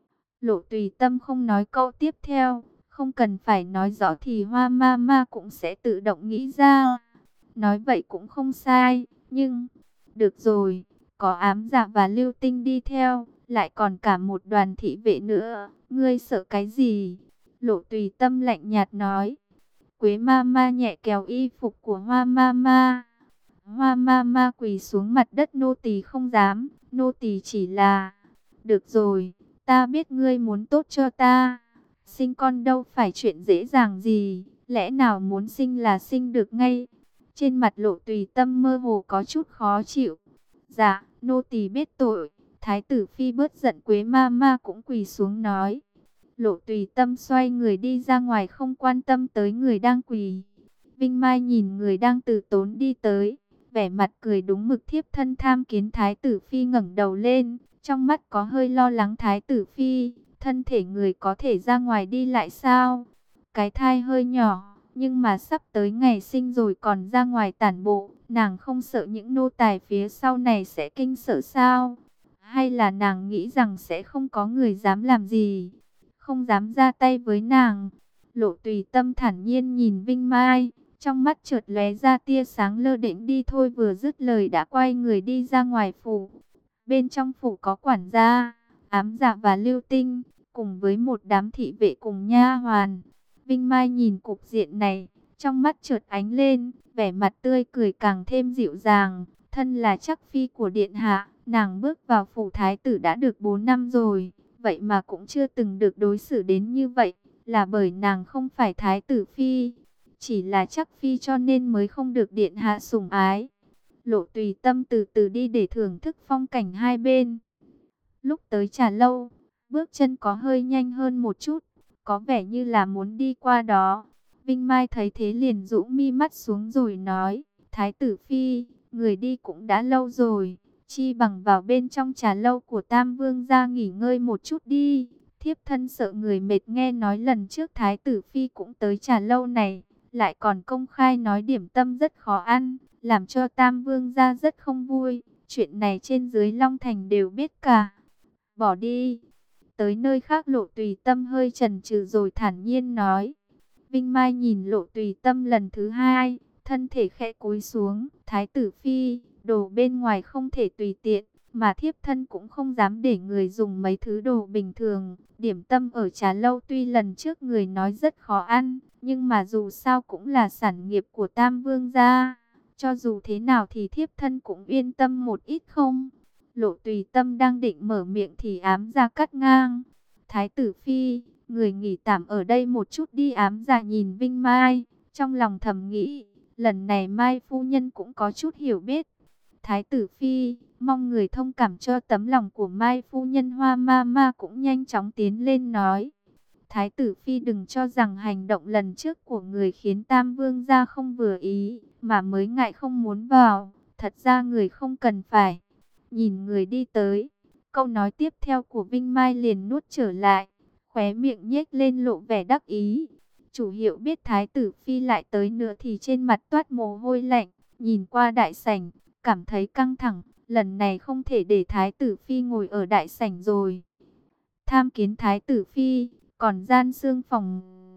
S1: Lộ Tùy Tâm không nói câu tiếp theo. Không cần phải nói rõ thì Hoa ma ma cũng sẽ tự động nghĩ ra. Nói vậy cũng không sai. Nhưng, được rồi, có Ám Dạ và Lưu Tinh đi theo. Lại còn cả một đoàn thị vệ nữa. Ngươi sợ cái gì? Lộ Tùy Tâm lạnh nhạt nói. Quế ma ma nhẹ kéo y phục của Hoa ma ma. Hoa ma ma quỳ xuống mặt đất, nô tỳ không dám, nô tỳ chỉ là... Được rồi, ta biết ngươi muốn tốt cho ta. Sinh con đâu phải chuyện dễ dàng gì, lẽ nào muốn sinh là sinh được ngay. Trên mặt Lộ Tùy Tâm mơ hồ có chút khó chịu. Dạ, nô tỳ biết tội. Thái tử Phi bớt giận, Quế ma ma cũng quỳ xuống nói. Lộ Tùy Tâm xoay người đi ra ngoài, không quan tâm tới người đang quỳ. Vinh Mai nhìn người đang từ tốn đi tới, vẻ mặt cười đúng mực. Thiếp thân tham kiến Thái tử Phi ngẩng đầu lên, trong mắt có hơi lo lắng. Thái tử Phi, thân thể người có thể ra ngoài đi lại sao? Cái thai hơi nhỏ, nhưng mà sắp tới ngày sinh rồi còn ra ngoài tản bộ, nàng không sợ những nô tài phía sau này sẽ kinh sợ sao? Hay là nàng nghĩ rằng sẽ không có người dám làm gì, không dám ra tay với nàng? Lộ Tùy Tâm thản nhiên nhìn Vinh Mai, trong mắt chợt lóe ra tia sáng. Lơ đễnh đi thôi, vừa dứt lời đã quay người đi ra ngoài phủ. Bên trong phủ có quản gia, Ám Dạ và Lưu Tinh, cùng với một đám thị vệ cùng nha hoàn. Vinh Mai nhìn cục diện này, trong mắt chợt ánh lên, vẻ mặt tươi cười càng thêm dịu dàng. Thân là chắc phi của điện hạ, nàng bước vào phủ thái tử đã được bốn năm rồi, vậy mà cũng chưa từng được đối xử đến như vậy. Là bởi nàng không phải thái tử phi, chỉ là chắc phi cho nên mới không được điện hạ sủng ái. Lộ Tùy Tâm từ từ đi để thưởng thức phong cảnh hai bên. Lúc tới trà lâu, bước chân có hơi nhanh hơn một chút, có vẻ như là muốn đi qua đó. Vinh Mai thấy thế liền rũ mi mắt xuống rồi nói, Thái tử Phi, người đi cũng đã lâu rồi, chi bằng vào bên trong trà lâu của Tam Vương gia nghỉ ngơi một chút đi. Thiếp thân sợ người mệt. Nghe nói lần trước Thái tử Phi cũng tới trà lâu này, lại còn công khai nói điểm tâm rất khó ăn, làm cho Tam Vương gia rất không vui. Chuyện này trên dưới Long Thành đều biết cả. Bỏ đi. Tới nơi khác. Lộ Tùy Tâm hơi chần chừ rồi thản nhiên nói. Vinh Mai nhìn Lộ Tùy Tâm lần thứ hai, thân thể khẽ cúi xuống. Thái tử Phi, đồ bên ngoài không thể tùy tiện, mà thiếp thân cũng không dám để người dùng mấy thứ đồ bình thường. Điểm tâm ở trà lâu tuy lần trước người nói rất khó ăn, nhưng mà dù sao cũng là sản nghiệp của Tam Vương gia. Cho dù thế nào thì thiếp thân cũng yên tâm một ít không? Lộ Tùy Tâm đang định mở miệng thì Ám Gia cắt ngang. Thái tử Phi, người nghỉ tạm ở đây một chút đi. Ám Gia nhìn Vinh Mai, trong lòng thầm nghĩ, lần này Mai phu nhân cũng có chút hiểu biết. Thái tử Phi, mong người thông cảm cho tấm lòng của Mai phu nhân. Hoa ma ma cũng nhanh chóng tiến lên nói. Thái tử Phi đừng cho rằng hành động lần trước của người khiến Tam Vương gia không vừa ý, mà mới ngại không muốn vào. Thật ra người không cần phải. Nhìn người đi tới, câu nói tiếp theo của Vinh Mai liền nuốt trở lại, khóe miệng nhếch lên lộ vẻ đắc ý. Chủ hiệu biết Thái tử Phi lại tới nữa thì trên mặt toát mồ hôi lạnh, nhìn qua đại sảnh, cảm thấy căng thẳng. Lần này không thể để Thái tử Phi ngồi ở đại sảnh rồi. Tham kiến Thái tử Phi, còn gian xương phòng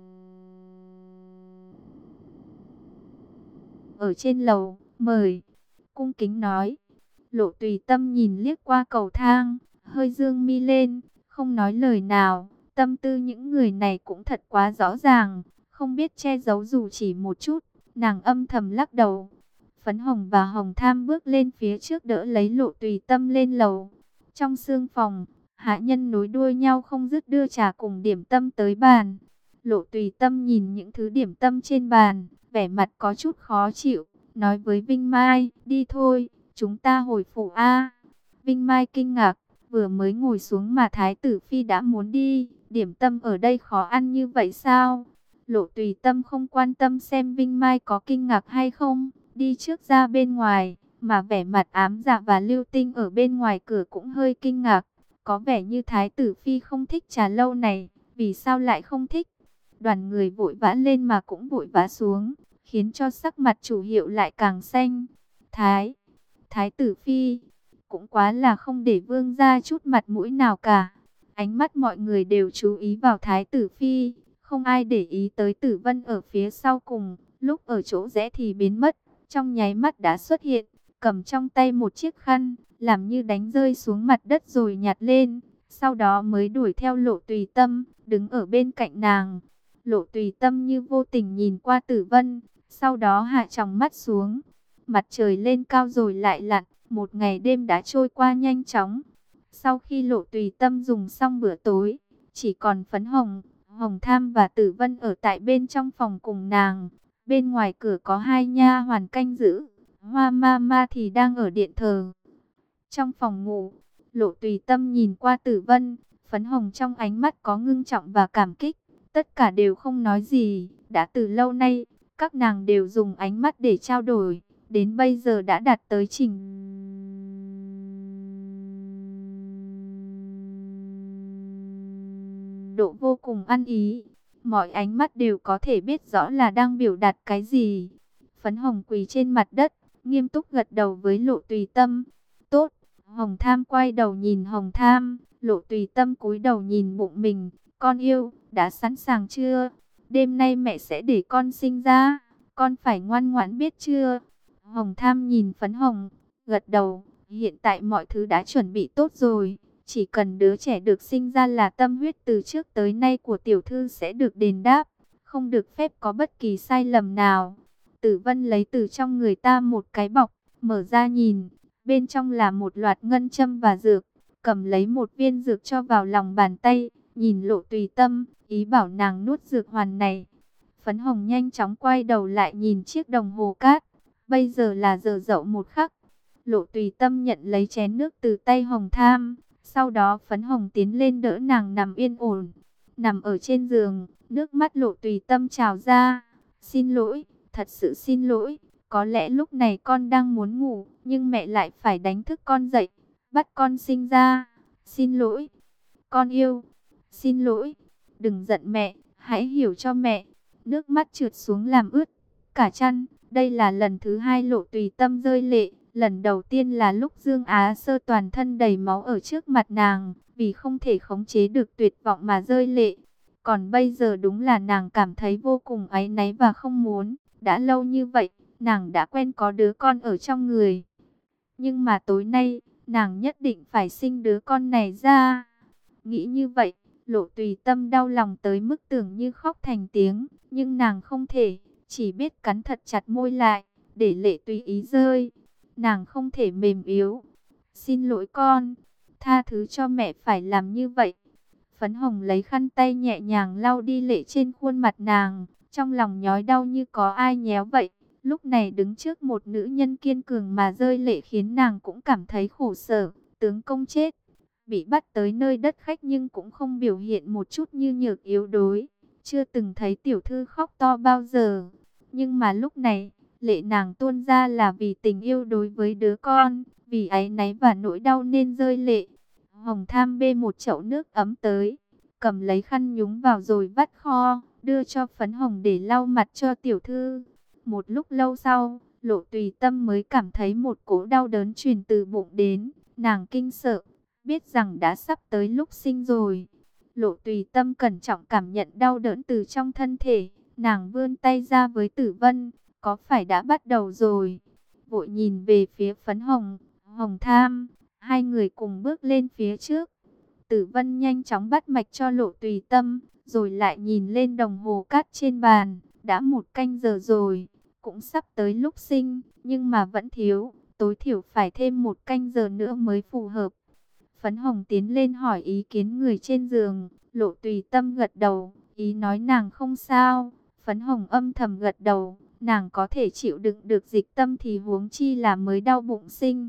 S1: ở trên lầu, mời. Cung kính nói. Lộ Tùy Tâm nhìn liếc qua cầu thang, hơi dương mi lên, không nói lời nào. Tâm tư những người này cũng thật quá rõ ràng, không biết che giấu dù chỉ một chút. Nàng âm thầm lắc đầu. Phấn Hồng và Hồng Tham bước lên phía trước đỡ lấy Lộ Tùy Tâm lên lầu. Trong sương phòng, hạ nhân nối đuôi nhau không dứt đưa trà cùng điểm tâm tới bàn. Lộ Tùy Tâm nhìn những thứ điểm tâm trên bàn, vẻ mặt có chút khó chịu, nói với Vinh Mai, đi thôi, chúng ta hồi phủ a. Vinh Mai kinh ngạc, vừa mới ngồi xuống mà Thái tử Phi đã muốn đi, điểm tâm ở đây khó ăn như vậy sao? Lộ Tùy Tâm không quan tâm xem Vinh Mai có kinh ngạc hay không, đi trước ra bên ngoài, mà vẻ mặt Ám Dạ và Lưu Tinh ở bên ngoài cửa cũng hơi kinh ngạc, có vẻ như Thái tử Phi không thích trà lâu này, vì sao lại không thích? Đoàn người vội vã lên mà cũng vội vã xuống, khiến cho sắc mặt chủ hiệu lại càng xanh. Thái, Thái tử Phi, cũng quá là không để vương gia chút mặt mũi nào cả. Ánh mắt mọi người đều chú ý vào Thái tử Phi, không ai để ý tới Tử Vân ở phía sau cùng, lúc ở chỗ rẽ thì biến mất, trong nháy mắt đã xuất hiện, cầm trong tay một chiếc khăn, làm như đánh rơi xuống mặt đất rồi nhặt lên, sau đó mới đuổi theo Lộ Tùy Tâm, đứng ở bên cạnh nàng. Lộ Tùy Tâm như vô tình nhìn qua Tử Vân, sau đó hạ tròng mắt xuống. Mặt trời lên cao rồi lại lặn, một ngày đêm đã trôi qua nhanh chóng. Sau khi Lộ Tùy Tâm dùng xong bữa tối, chỉ còn Phấn Hồng, Hồng Tham và Tử Vân ở tại bên trong phòng cùng nàng. Bên ngoài cửa có hai nha hoàn canh giữ, Hoa Ma Ma thì đang ở điện thờ. Trong phòng ngủ, Lộ Tùy Tâm nhìn qua Tử Vân, Phấn Hồng trong ánh mắt có ngưng trọng và cảm kích. Tất cả đều không nói gì, đã từ lâu nay, các nàng đều dùng ánh mắt để trao đổi, đến bây giờ đã đạt tới trình độ vô cùng ăn ý. Mọi ánh mắt đều có thể biết rõ là đang biểu đạt cái gì. Phấn Hồng quỳ trên mặt đất, nghiêm túc gật đầu với Lộ Tùy Tâm. Tốt. Hồng Tham quay đầu nhìn Hồng Tham, Lộ Tùy Tâm cúi đầu nhìn bụng mình. Con yêu, đã sẵn sàng chưa? Đêm nay mẹ sẽ để con sinh ra, con phải ngoan ngoãn biết chưa? Hồng Tham nhìn Phấn Hồng, gật đầu. Hiện tại mọi thứ đã chuẩn bị tốt rồi, chỉ cần đứa trẻ được sinh ra là tâm huyết từ trước tới nay của tiểu thư sẽ được đền đáp, không được phép có bất kỳ sai lầm nào. Tử Vân lấy từ trong người ta một cái bọc, mở ra nhìn, bên trong là một loạt ngân châm và dược, cầm lấy một viên dược cho vào lòng bàn tay, nhìn Lộ Tùy Tâm, ý bảo nàng nuốt dược hoàn này. Phấn Hồng nhanh chóng quay đầu lại nhìn chiếc đồng hồ cát, bây giờ là giờ dậu một khắc. Lộ Tùy Tâm nhận lấy chén nước từ tay Hồng Tham, sau đó Phấn Hồng tiến lên đỡ nàng nằm yên ổn. Nằm ở trên giường, nước mắt Lộ Tùy Tâm trào ra. Xin lỗi, thật sự xin lỗi, có lẽ lúc này con đang muốn ngủ, nhưng mẹ lại phải đánh thức con dậy, bắt con sinh ra. Xin lỗi, con yêu, xin lỗi, đừng giận mẹ, hãy hiểu cho mẹ. Nước mắt trượt xuống làm ướt cả chăn. Đây là lần thứ hai Lộ Tùy Tâm rơi lệ. Lần đầu tiên là lúc Dương Á Sơ toàn thân đầy máu ở trước mặt nàng, vì không thể khống chế được tuyệt vọng mà rơi lệ. Còn bây giờ đúng là nàng cảm thấy vô cùng áy náy và không muốn. Đã lâu như vậy, nàng đã quen có đứa con ở trong người. Nhưng mà tối nay, nàng nhất định phải sinh đứa con này ra. Nghĩ như vậy, Lộ Tùy Tâm đau lòng tới mức tưởng như khóc thành tiếng. Nhưng nàng không thể, chỉ biết cắn thật chặt môi lại, để lệ tùy ý rơi. Nàng không thể mềm yếu. Xin lỗi con, tha thứ cho mẹ phải làm như vậy. Phấn Hồng lấy khăn tay nhẹ nhàng lau đi lệ trên khuôn mặt nàng, trong lòng nhói đau như có ai nhéo vậy. Lúc này đứng trước một nữ nhân kiên cường mà rơi lệ khiến nàng cũng cảm thấy khổ sở. Tướng công chết, bị bắt tới nơi đất khách nhưng cũng không biểu hiện một chút như nhược yếu đuối. Chưa từng thấy tiểu thư khóc to bao giờ. Nhưng mà lúc này, lệ nàng tuôn ra là vì tình yêu đối với đứa con, vì áy náy và nỗi đau nên rơi lệ. Hồng Tham bê một chậu nước ấm tới, cầm lấy khăn nhúng vào rồi vắt kho, đưa cho Phấn Hồng để lau mặt cho tiểu thư. Một lúc lâu sau, Lộ Tùy Tâm mới cảm thấy một cỗ đau đớn truyền từ bụng đến, nàng kinh sợ, biết rằng đã sắp tới lúc sinh rồi. Lộ Tùy Tâm cẩn trọng cảm nhận đau đớn từ trong thân thể, nàng vươn tay ra với Tử Vân, có phải đã bắt đầu rồi? Vội nhìn về phía Phấn Hồng, Hồng Tham, hai người cùng bước lên phía trước. Tử Vân nhanh chóng bắt mạch cho Lộ Tùy Tâm, rồi lại nhìn lên đồng hồ cát trên bàn, đã một canh giờ rồi, cũng sắp tới lúc sinh, nhưng mà vẫn thiếu, tối thiểu phải thêm một canh giờ nữa mới phù hợp. Phấn Hồng tiến lên hỏi ý kiến người trên giường. Lộ Tùy Tâm gật đầu, ý nói nàng không sao. Phấn Hồng âm thầm gật đầu, nàng có thể chịu đựng được dịch tâm thì huống chi là mới đau bụng sinh.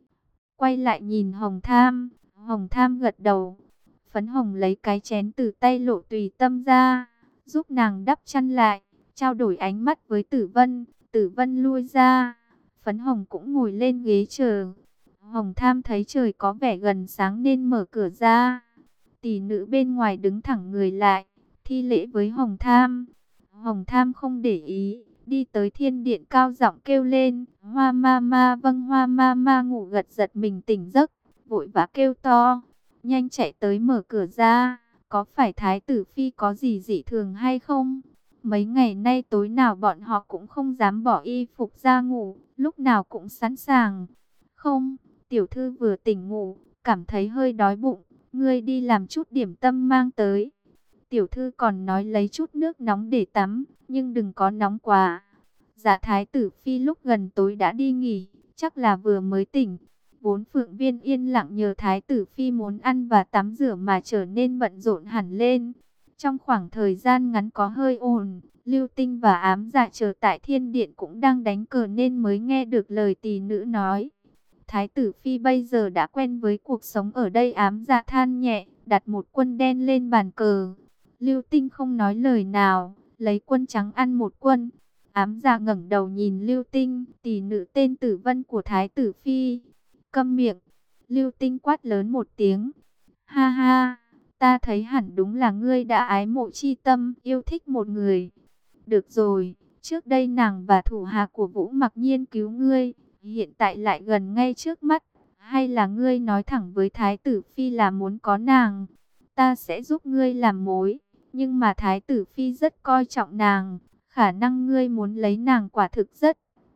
S1: Quay lại nhìn Hồng Tham, Hồng Tham gật đầu. Phấn Hồng lấy cái chén từ tay Lộ Tùy Tâm ra, giúp nàng đắp chăn lại, trao đổi ánh mắt với Tử Vân. Tử Vân lui ra, Phấn Hồng cũng ngồi lên ghế chờ. Hồng Tham thấy trời có vẻ gần sáng nên mở cửa ra. Tỷ nữ bên ngoài đứng thẳng người lại, thi lễ với Hồng Tham. Hồng Tham không để ý, đi tới thiên điện cao giọng kêu lên, Hoa ma ma. Vâng, Hoa ma ma ngủ gật giật mình tỉnh giấc, vội vã kêu to, nhanh chạy tới mở cửa ra. Có phải Thái tử Phi có gì dị thường hay không? Mấy ngày nay tối nào bọn họ cũng không dám bỏ y phục ra ngủ, lúc nào cũng sẵn sàng. Không, tiểu thư vừa tỉnh ngủ, cảm thấy hơi đói bụng, ngươi đi làm chút điểm tâm mang tới. Tiểu thư còn nói lấy chút nước nóng để tắm, nhưng đừng có nóng quá. Dạ Thái tử Phi lúc gần tối đã đi nghỉ, chắc là vừa mới tỉnh. Vốn Phượng Viên yên lặng nhờ Thái tử Phi muốn ăn và tắm rửa mà trở nên bận rộn hẳn lên. Trong khoảng thời gian ngắn có hơi ồn, Lưu Tinh và Ám Dạ chờ tại thiên điện cũng đang đánh cờ nên mới nghe được lời tỷ nữ nói. Thái tử Phi bây giờ đã quen với cuộc sống ở đây. Ám Dạ than nhẹ, đặt một quân đen lên bàn cờ. Lưu Tinh không nói lời nào, lấy quân trắng ăn một quân. Ám Dạ ngẩng đầu nhìn Lưu Tinh, tỷ nữ tên Tử Vân của Thái tử Phi. Câm miệng, Lưu Tinh quát lớn một tiếng. Ha ha, ta thấy hẳn đúng là ngươi đã ái mộ chi tâm, yêu thích một người. Được rồi, trước đây nàng và thủ hạ của Vũ Mặc Nhiên cứu ngươi, hiện tại lại gần ngay trước mắt. Hay là ngươi nói thẳng với Thái tử Phi là muốn có nàng, ta sẽ giúp ngươi làm mối. Nhưng mà Thái tử Phi rất coi trọng nàng, khả năng ngươi muốn lấy nàng quả thực rất.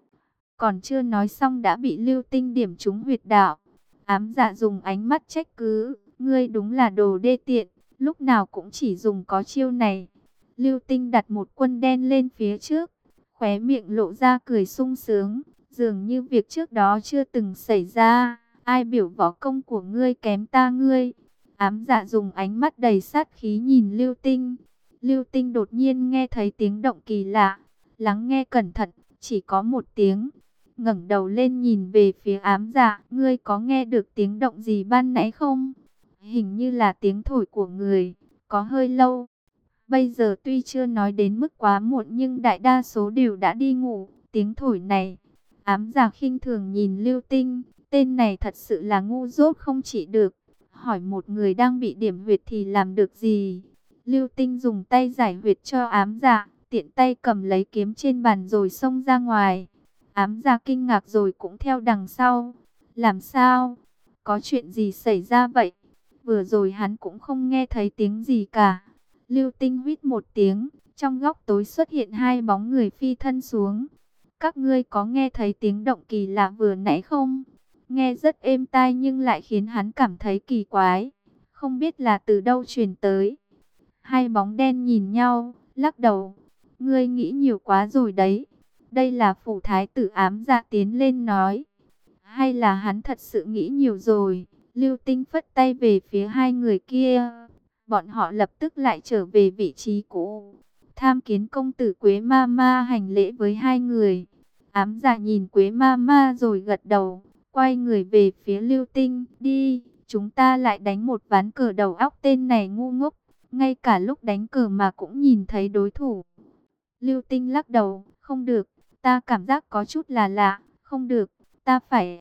S1: Còn chưa nói xong đã bị Lưu Tinh điểm trúng huyệt đạo. Ám Dạ dùng ánh mắt trách cứ, ngươi đúng là đồ đê tiện, lúc nào cũng chỉ dùng có chiêu này. Lưu Tinh đặt một quân đen lên phía trước, khóe miệng lộ ra cười sung sướng, dường như việc trước đó chưa từng xảy ra. Ai biểu võ công của ngươi kém ta ngươi? Ám Dạ dùng ánh mắt đầy sát khí nhìn Lưu Tinh. Lưu Tinh đột nhiên nghe thấy tiếng động kỳ lạ, lắng nghe cẩn thận, chỉ có một tiếng. Ngẩng đầu lên nhìn về phía Ám Dạ, ngươi có nghe được tiếng động gì ban nãy không? Hình như là tiếng thổi của người, có hơi lâu. Bây giờ tuy chưa nói đến mức quá muộn nhưng đại đa số đều đã đi ngủ. Tiếng thổi này, Ám Dạ khinh thường nhìn Lưu Tinh, tên này thật sự là ngu dốt không chỉ được. Hỏi một người đang bị điểm huyệt thì làm được gì? Lưu Tinh dùng tay giải huyệt cho Ám Dạ, tiện tay cầm lấy kiếm trên bàn rồi xông ra ngoài. Ám Dạ kinh ngạc rồi cũng theo đằng sau. Làm sao? Có chuyện gì xảy ra vậy? Vừa rồi hắn cũng không nghe thấy tiếng gì cả. Lưu Tinh huýt một tiếng, trong góc tối xuất hiện hai bóng người phi thân xuống. Các ngươi có nghe thấy tiếng động kỳ lạ vừa nãy không? Nghe rất êm tai nhưng lại khiến hắn cảm thấy kỳ quái, không biết là từ đâu truyền tới. Hai bóng đen nhìn nhau, lắc đầu. Ngươi nghĩ nhiều quá rồi đấy. Đây là phủ thái tử. Ám Dạ tiến lên nói. Hay là hắn thật sự nghĩ nhiều rồi? Lưu Tinh phất tay về phía hai người kia. Bọn họ lập tức lại trở về vị trí cũ. Tham Kiến công tử. Quế ma ma hành lễ với hai người. Ám Dạ nhìn Quế ma ma rồi gật đầu, quay người về phía Lưu Tinh. Đi, chúng ta lại đánh một ván cờ. Đầu óc tên này ngu ngốc, ngay cả lúc đánh cờ mà cũng nhìn thấy đối thủ. Lưu Tinh lắc đầu, không được, ta cảm giác có chút là lạ, không được, ta phải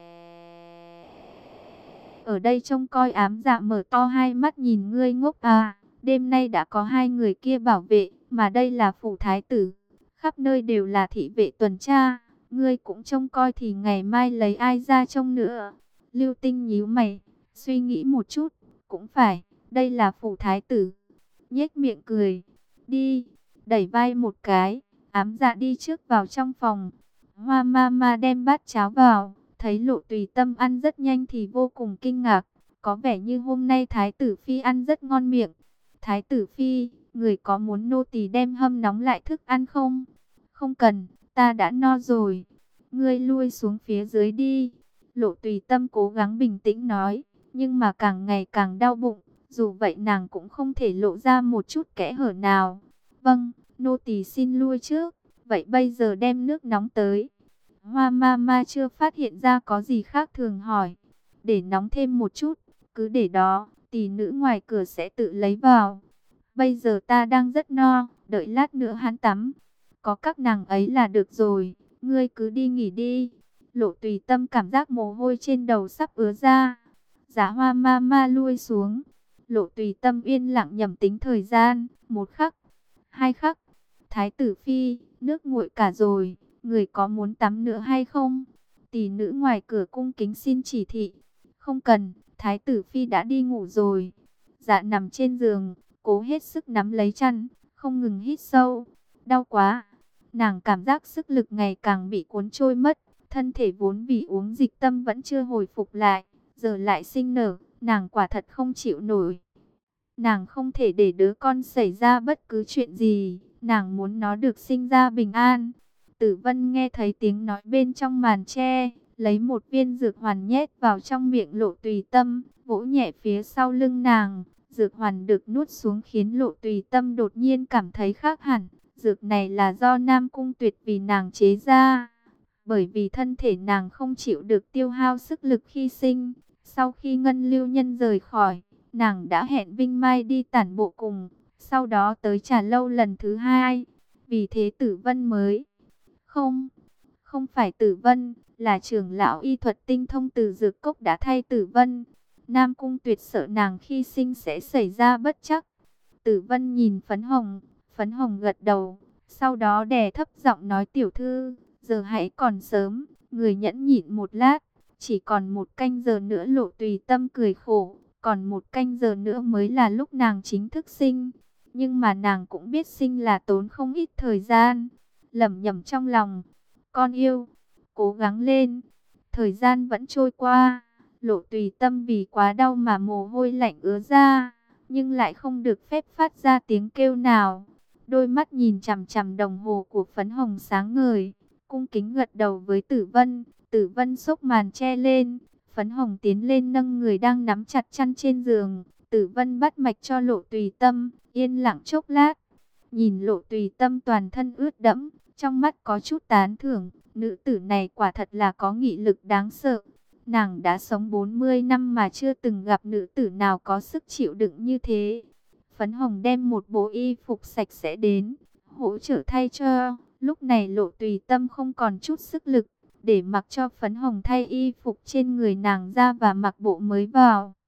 S1: ở đây trông coi. Ám Dạ mở to hai mắt nhìn, ngươi ngốc à, đêm nay đã có hai người kia bảo vệ, mà đây là phủ thái tử, khắp nơi đều là thị vệ tuần tra, ngươi cũng trông coi thì ngày mai lấy ai ra trông nữa? Lưu Tinh nhíu mày, suy nghĩ một chút, cũng phải, đây là phủ thái tử. Nhếch miệng cười, đi, đẩy vai một cái, Ám Dạ đi trước vào trong phòng. Hoa ma ma đem bát cháo vào, thấy Lộ Tùy Tâm ăn rất nhanh thì vô cùng kinh ngạc, có vẻ như hôm nay Thái tử Phi ăn rất ngon miệng. Thái tử Phi, người có muốn nô tỳ đem hâm nóng lại thức ăn không? Không cần, ta đã no rồi. Ngươi lui xuống phía dưới đi. Lộ Tùy Tâm cố gắng bình tĩnh nói. nhưng mà càng ngày càng đau bụng. Dù vậy nàng cũng không thể lộ ra một chút kẽ hở nào. Vâng, nô tỳ xin lui trước. Vậy bây giờ đem nước nóng tới. Hoa ma ma chưa phát hiện ra có gì khác thường hỏi. Để nóng thêm một chút, cứ để đó, tỷ nữ ngoài cửa sẽ tự lấy vào. Bây giờ ta đang rất no, đợi lát nữa hắn tắm. Có các nàng ấy là được rồi, ngươi cứ đi nghỉ đi. Lộ Tùy Tâm cảm giác mồ hôi trên đầu sắp ứa ra. Giá Hoa ma ma lui xuống. Lộ Tùy Tâm yên lặng nhẩm tính thời gian, một khắc, hai khắc. Thái tử phi, nước nguội cả rồi, người có muốn tắm nữa hay không? Tỷ nữ ngoài cửa cung kính xin chỉ thị. Không cần, thái tử phi đã đi ngủ rồi. Dạ nằm trên giường, cố hết sức nắm lấy chăn, không ngừng hít sâu. Đau quá. Nàng cảm giác sức lực ngày càng bị cuốn trôi mất, thân thể vốn vì uống dịch tâm vẫn chưa hồi phục lại, giờ lại sinh nở, nàng quả thật không chịu nổi. Nàng không thể để đứa con xảy ra bất cứ chuyện gì, nàng muốn nó được sinh ra bình an. Tử Vân nghe thấy tiếng nói bên trong màn tre, lấy một viên dược hoàn nhét vào trong miệng Lộ Tùy Tâm, vỗ nhẹ phía sau lưng nàng. Dược hoàn được nuốt xuống khiến Lộ Tùy Tâm đột nhiên cảm thấy khác hẳn. Dược này là do Nam Cung Tuyệt vì nàng chế ra, bởi vì thân thể nàng không chịu được tiêu hao sức lực khi sinh. Sau khi Ngân Lưu Nhân rời khỏi, nàng đã hẹn Vinh Mai đi tản bộ cùng, sau đó tới Trà Lâu lần thứ hai. Vì thế Tử Vân mới... Không, không phải Tử Vân, là trưởng lão y thuật tinh thông từ Dược Cốc đã thay Tử Vân. Nam Cung Tuyệt sợ nàng khi sinh sẽ xảy ra bất trắc. Tử Vân nhìn Phấn Hồng, Phấn Hồng gật đầu, sau đó đè thấp giọng nói tiểu thư, giờ hãy còn sớm, người nhẫn nhịn một lát, chỉ còn một canh giờ nữa. Lộ Tùy Tâm cười khổ, còn một canh giờ nữa mới là lúc nàng chính thức sinh. Nhưng mà nàng cũng biết sinh là tốn không ít thời gian, lẩm nhẩm trong lòng, con yêu, cố gắng lên. Thời gian vẫn trôi qua, Lộ Tùy Tâm vì quá đau mà mồ hôi lạnh ứa ra, nhưng lại không được phép phát ra tiếng kêu nào. Đôi mắt nhìn chằm chằm đồng hồ của Phấn Hồng sáng ngời, cung kính gật đầu với Tử Vân. Tử Vân xốc màn che lên, Phấn Hồng tiến lên nâng người đang nắm chặt chăn trên giường. Tử Vân bắt mạch cho Lộ Tùy Tâm, yên lặng chốc lát, nhìn Lộ Tùy Tâm toàn thân ướt đẫm, trong mắt có chút tán thưởng. Nữ tử này quả thật là có nghị lực đáng sợ. Nàng đã sống bốn mươi năm mà chưa từng gặp nữ tử nào có sức chịu đựng như thế. Phấn Hồng đem một bộ y phục sạch sẽ đến, hỗ trợ thay cho. Lúc này Lộ Tùy Tâm không còn chút sức lực, để mặc cho Phấn Hồng thay y phục trên người nàng ra và mặc bộ mới vào.